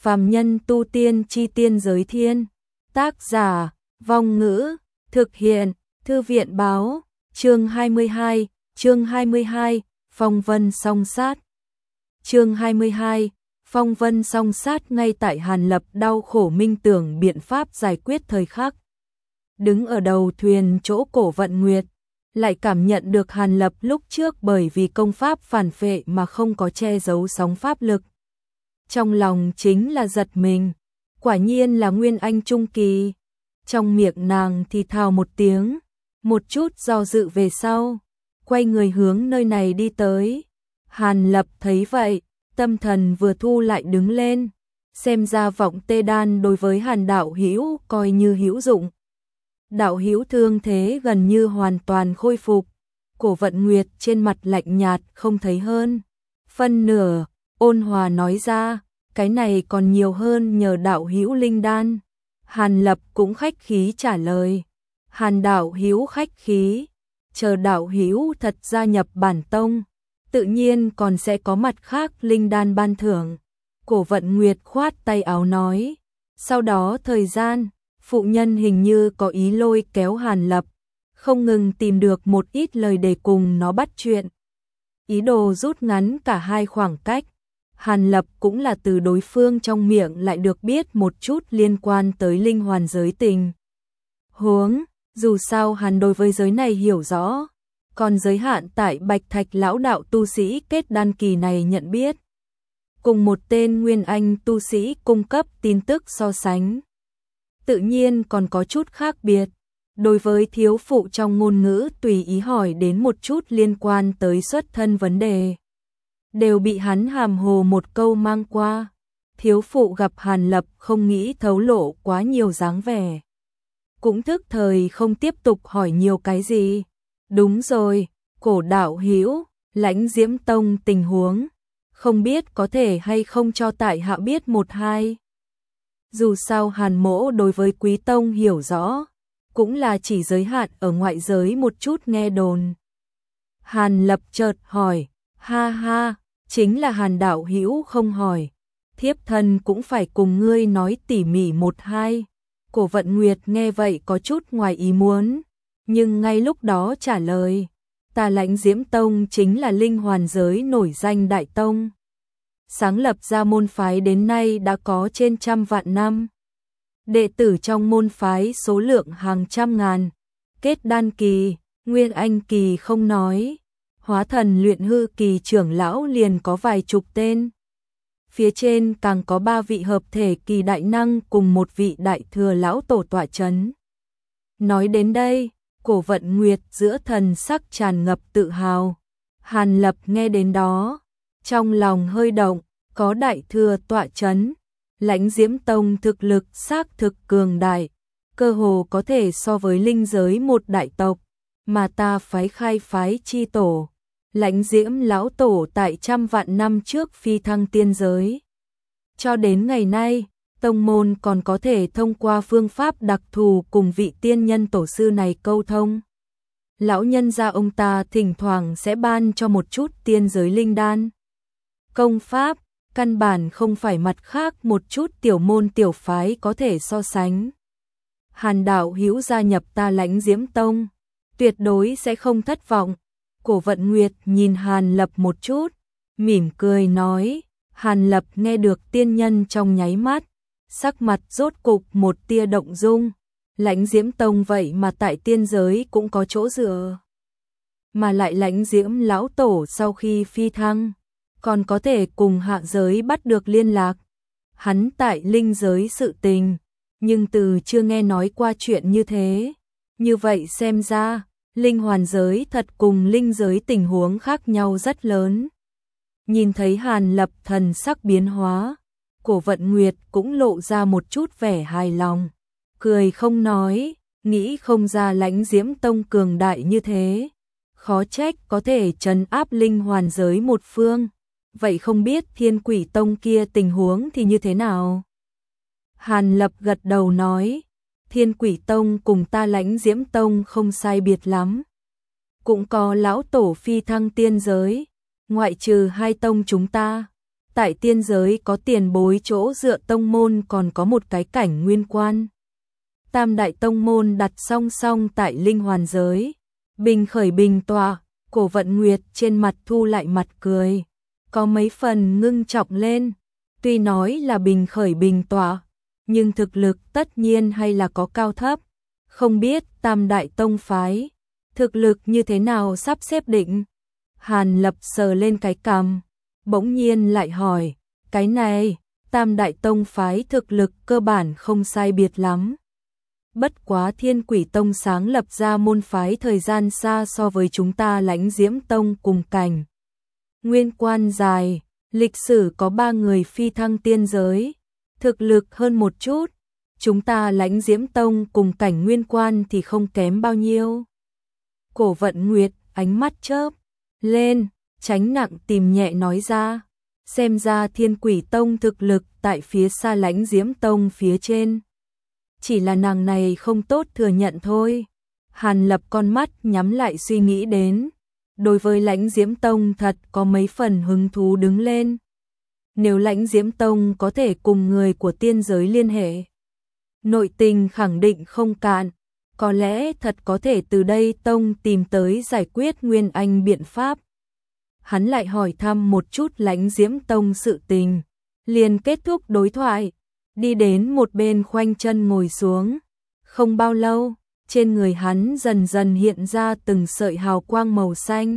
Phàm nhân tu tiên chi tiên giới thiên. Tác giả, Vong Ngữ, thực hiện, Thư viện báo, chương 22, phong vân song sát. Chương 22, phong vân song sát. Ngay tại Hàn Lập đau khổ minh tưởng biện pháp giải quyết thời khắc. Đứng ở đầu thuyền chỗ Cổ Vận Nguyệt, lại cảm nhận được Hàn Lập lúc trước bởi vì công pháp phản phệ mà không có che giấu sóng pháp lực. Trong lòng chính là giật mình, quả nhiên là Nguyên Anh trung kỳ. Trong miệng nàng thì thào một tiếng, một chút do dự về sau, quay người hướng nơi này đi tới. Hàn Lập thấy vậy, tâm thần vừa thu lại đứng lên, xem ra vọng tê đan đối với Hàn đạo hữu coi như hữu dụng. Đạo hữu thương thế gần như hoàn toàn khôi phục. Cổ Vận Nguyệt trên mặt lạnh nhạt không thấy hơn phân nửa, ôn hòa nói ra, cái này còn nhiều hơn nhờ đạo hữu linh đan. Hàn Lập cũng khách khí trả lời, Hàn đạo hữu khách khí, chờ đạo hữu thật gia nhập bản tông, tự nhiên còn sẽ có mặt khác linh đan ban thưởng. Cổ Vận Nguyệt khoát tay áo nói, sau đó thời gian, phụ nhân hình như có ý lôi kéo Hàn Lập, không ngừng tìm được một ít lời để cùng nó bắt chuyện. Ý đồ rút ngắn cả hai khoảng cách. Hàn Lập cũng là từ đối phương trong miệng lại được biết một chút liên quan tới linh hoàn giới tình huống, dù sao hắn đối với giới này hiểu rõ, còn giới hạn tại Bạch Thạch lão đạo tu sĩ kết đan kỳ này nhận biết. Cùng một tên Nguyên Anh tu sĩ cung cấp tin tức so sánh, tự nhiên còn có chút khác biệt. Đối với thiếu phụ trong ngôn ngữ tùy ý hỏi đến một chút liên quan tới xuất thân vấn đề, đều bị hắn hàm hồ một câu mang qua. Thiếu phụ gặp Hàn Lập không nghĩ thấu lộ quá nhiều dáng vẻ, cũng thức thời không tiếp tục hỏi nhiều cái gì. Đúng rồi, Cổ đạo hữu, Lãnh Diễm Tông tình huống, không biết có thể hay không cho tại hạ biết một hai. Dù sao Hàn mỗ đối với Quý Tông hiểu rõ, cũng là chỉ giới hạn ở ngoại giới một chút nghe đồn. Hàn Lập chợt hỏi, ha ha, chính là Hàn đạo hữu không hỏi, thiếp thân cũng phải cùng ngươi nói tỉ mỉ một hai. Cổ Vận Nguyệt nghe vậy có chút ngoài ý muốn, nhưng ngay lúc đó trả lời, ta Lãnh Diễm Tông chính là linh hoàn giới nổi danh đại tông, sáng lập ra môn phái đến nay đã có trên 100 vạn năm. Đệ tử trong môn phái số lượng hàng trăm ngàn, kết đan kỳ, Nguyên Anh kỳ không nói, hóa thần luyện hư kỳ trưởng lão liền có vài chục tên. Phía trên càng có 3 vị hợp thể kỳ đại năng cùng một vị đại thừa lão tổ tọa chấn. Nói đến đây, Cổ Vận Nguyệt giữa thần sắc tràn ngập tự hào. Hàn Lập nghe đến đó, trong lòng hơi động, có đại thừa tọa chấn, Lãnh Diễm Tông thực lực xác thực cường đại, cơ hồ có thể so với linh giới một đại tộc, mà ta phái khai phái chi tổ, Lãnh Diễm lão tổ tại 100 vạn năm trước phi thăng tiên giới. Cho đến ngày nay, tông môn còn có thể thông qua phương pháp đặc thù cùng vị tiên nhân tổ sư này câu thông. Lão nhân gia ông ta thỉnh thoảng sẽ ban cho một chút tiên giới linh đan. Công pháp, căn bản không phải mặt khác một chút tiểu môn tiểu phái có thể so sánh. Hàn đạo hữu gia nhập ta Lãnh Diễm Tông, tuyệt đối sẽ không thất vọng. Cổ Vận Nguyệt nhìn Hàn Lập một chút, mỉm cười nói. Hàn Lập nghe được tiên nhân trong nháy mắt, sắc mặt rốt cục một tia động dung. Lãnh Diễm Tông vậy mà tại tiên giới cũng có chỗ dựa, mà lại Lãnh Diễm lão tổ sau khi phi thăng còn có thể cùng hạ giới bắt được liên lạc. Hắn tại linh giới sự tình, nhưng từ chưa nghe nói qua chuyện như thế. Như vậy xem ra, linh hoàn giới thật cùng linh giới tình huống khác nhau rất lớn. Nhìn thấy Hàn Lập thần sắc biến hóa, Cổ Vận Nguyệt cũng lộ ra một chút vẻ hài lòng, cười không nói, nghĩ không ra Lãnh Diễm Tông cường đại như thế, khó trách có thể trấn áp linh hoàn giới một phương. Vậy không biết Thiên Quỷ Tông kia tình huống thì như thế nào? Hàn Lập gật đầu nói, Thiên Quỷ Tông cùng ta Lãnh Diễm Tông không sai biệt lắm, cũng có lão tổ phi thăng tiên giới, ngoại trừ hai tông chúng ta, tại tiên giới có tiền bối chỗ dựa tông môn còn có một cái cảnh nguyên quan. Tam đại tông môn đặt song song tại linh hoàn giới. Bình khởi bình tọa, Cổ Vận Nguyệt trên mặt thu lại mặt cười, có mấy phần ngưng trọng lên. Tuy nói là bình khởi bình tọa, nhưng thực lực tất nhiên hay là có cao thấp. Không biết tam đại tông phái, thực lực như thế nào sắp xếp định. Hàn Lập sờ lên cái cằm, bỗng nhiên lại hỏi, cái này, tam đại tông phái thực lực cơ bản không sai biệt lắm. Bất quá Thiên Quỷ Tông sáng lập ra môn phái thời gian xa so với chúng ta Lãnh Diễm Tông cùng cảnh. Nguyên quan dài, lịch sử có 3 người phi thăng tiên giới, thực lực hơn một chút. Chúng ta Lãnh Diễm Tông cùng cảnh nguyên quan thì không kém bao nhiêu. Cổ Vận Nguyệt, ánh mắt chớp lên, tránh nặng tìm nhẹ nói ra. Xem ra Thiên Quỷ Tông thực lực tại phía xa Lãnh Diễm Tông phía trên. Chỉ là nàng này không tốt thừa nhận thôi. Hàn Lập con mắt nhắm lại suy nghĩ đến. Đối với Lãnh Diễm Tông thật có mấy phần hứng thú đứng lên. Nếu Lãnh Diễm Tông có thể cùng người của tiên giới liên hệ, nội tình khẳng định không cạn. Có lẽ thật có thể từ đây Tông tìm tới giải quyết Nguyên Anh biện pháp. Hắn lại hỏi thăm một chút Lãnh Diễm Tông sự tình, liền kết thúc đối thoại. Đi đến một bên khoanh chân ngồi xuống. Không bao lâu, trên người hắn dần dần hiện ra từng sợi hào quang màu xanh.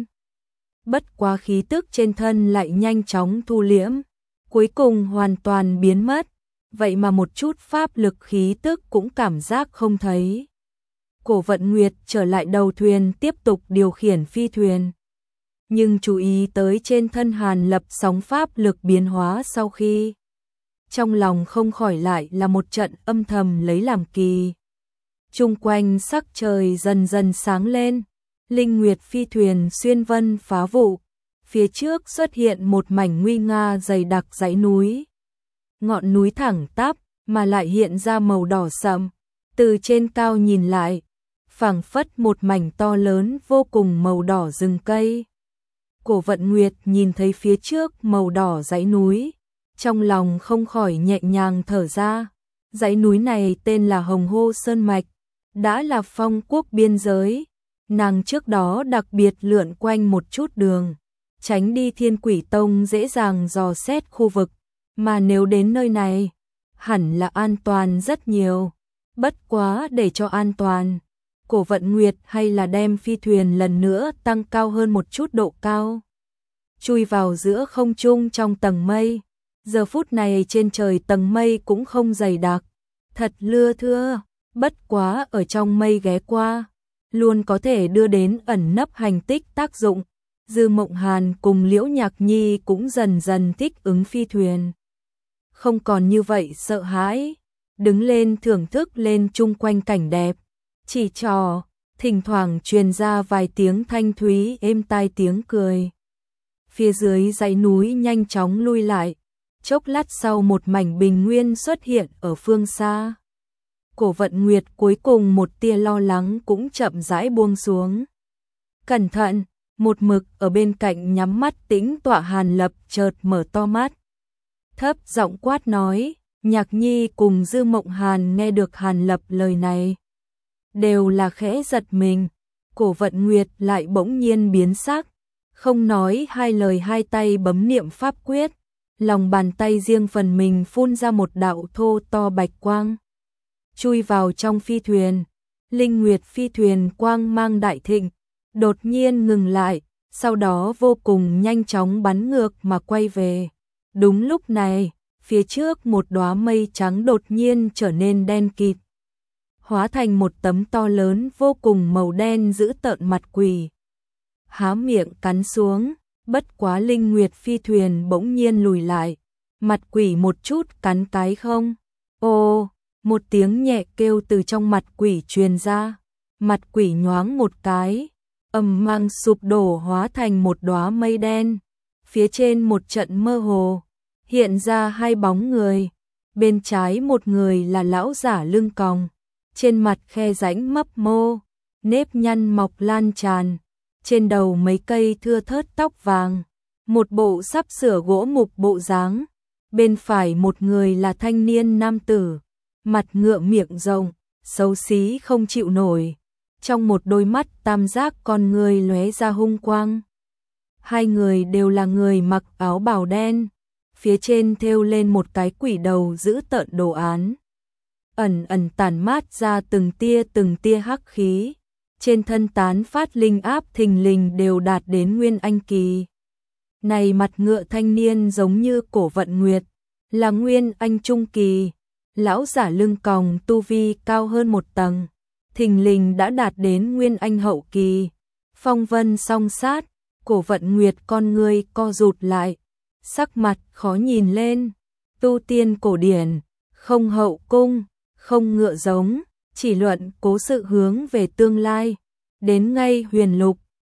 Bất quá khí tức trên thân lại nhanh chóng thu liễm, cuối cùng hoàn toàn biến mất. Vậy mà một chút pháp lực khí tức cũng cảm giác không thấy. Cổ Vận Nguyệt trở lại đầu thuyền tiếp tục điều khiển phi thuyền. Nhưng chú ý tới trên thân Hàn Lập sóng pháp lực biến hóa sau khi. Trong lòng không khỏi lại là một trận âm thầm lấy làm kỳ. Chung quanh sắc trời dần dần sáng lên, linh nguyệt phi thuyền xuyên vân phá vụ, phía trước xuất hiện một mảnh nguy nga dày đặc dãy núi. Ngọn núi thẳng tắp mà lại hiện ra màu đỏ sậm, từ trên cao nhìn lại, phảng phất một mảnh to lớn vô cùng màu đỏ rừng cây. Cổ Vận Nguyệt nhìn thấy phía trước màu đỏ dãy núi, trong lòng không khỏi nhẹ nhàng thở ra. Dãy núi này tên là Hồng Hô Sơn Mạch, đã là phong quốc biên giới. Nàng trước đó đặc biệt lượn quanh một chút đường, tránh đi Thiên Quỷ Tông dễ dàng dò xét khu vực, mà nếu đến nơi này, hẳn là an toàn rất nhiều. Bất quá để cho an toàn, Cổ Vận Nguyệt hay là đem phi thuyền lần nữa tăng cao hơn một chút độ cao, chui vào giữa không trung trong tầng mây. Giờ phút này trên trời tầng mây cũng không dày đặc, thật lưa thưa, bất quá ở trong mây ghé qua, luôn có thể đưa đến ẩn nấp hành tích tác dụng. Dư Mộng Hàn cùng Liễu Nhạc Nhi cũng dần dần thích ứng phi thuyền. Không còn như vậy sợ hãi, đứng lên thưởng thức lên chung quanh cảnh đẹp. Chỉ trò, thỉnh thoảng truyền ra vài tiếng thanh thúy êm tai tiếng cười. Phía dưới dãy núi nhanh chóng lui lại. Chốc lát sau một mảnh bình nguyên xuất hiện ở phương xa. Cổ Vận Nguyệt cuối cùng một tia lo lắng cũng chậm rãi buông xuống. Cẩn thận, một mực ở bên cạnh nhắm mắt tĩnh tọa Hàn Lập chợt mở to mắt. Thấp giọng quát nói, Nhạc Nhi cùng Dư Mộng Hàn nghe được Hàn Lập lời này, đều là khẽ giật mình. Cổ Vận Nguyệt lại bỗng nhiên biến sắc, không nói hai lời hai tay bấm niệm pháp quyết. Lòng bàn tay riêng phần mình phun ra một đạo thô to bạch quang, chui vào trong phi thuyền. Linh nguyệt phi thuyền quang mang đại thịnh, đột nhiên ngừng lại, sau đó vô cùng nhanh chóng bắn ngược mà quay về. Đúng lúc này, phía trước một đóa mây trắng đột nhiên trở nên đen kịt, hóa thành một tấm to lớn vô cùng màu đen giữ tợn mặt quỷ. Há miệng cắn xuống. Bất quá linh nguyệt phi thuyền bỗng nhiên lùi lại, mặt quỷ một chút cắn cái không. Ô, một tiếng nhẹ kêu từ trong mặt quỷ truyền ra, mặt quỷ nhoáng một cái, ầm mang sụp đổ hóa thành một đóa mây đen. Phía trên một trận mơ hồ, hiện ra hai bóng người. Bên trái một người là lão giả lưng còng, trên mặt khe rãnh mấp mô, nếp nhăn mọc lan tràn. Trên đầu mấy cây thưa thớt tóc vàng, một bộ sắp sửa gỗ mục bộ dáng. Bên phải một người là thanh niên nam tử, mặt ngựa miệng rộng, xấu xí không chịu nổi. Trong một đôi mắt tam giác con người lóe ra hung quang. Hai người đều là người mặc áo bào đen, phía trên thêu lên một cái quỷ đầu dữ tợn đồ án. Ẩn ẩn tản mát ra từng tia hắc khí, trên thân tán phát linh áp thình lình đều đạt đến nguyên anh kỳ. Này mặt ngựa thanh niên giống như Cổ Vận Nguyệt, là nguyên anh trung kỳ, lão giả lưng còng tu vi cao hơn một tầng, thình lình đã đạt đến nguyên anh hậu kỳ. Phong Vân song sát, Cổ Vận Nguyệt con người co rụt lại, sắc mặt khó nhìn lên. Tu tiên cổ điển, không hậu cung, không ngựa giống, chỉ luận cố sự hướng về tương lai. Đến ngay huyền lục,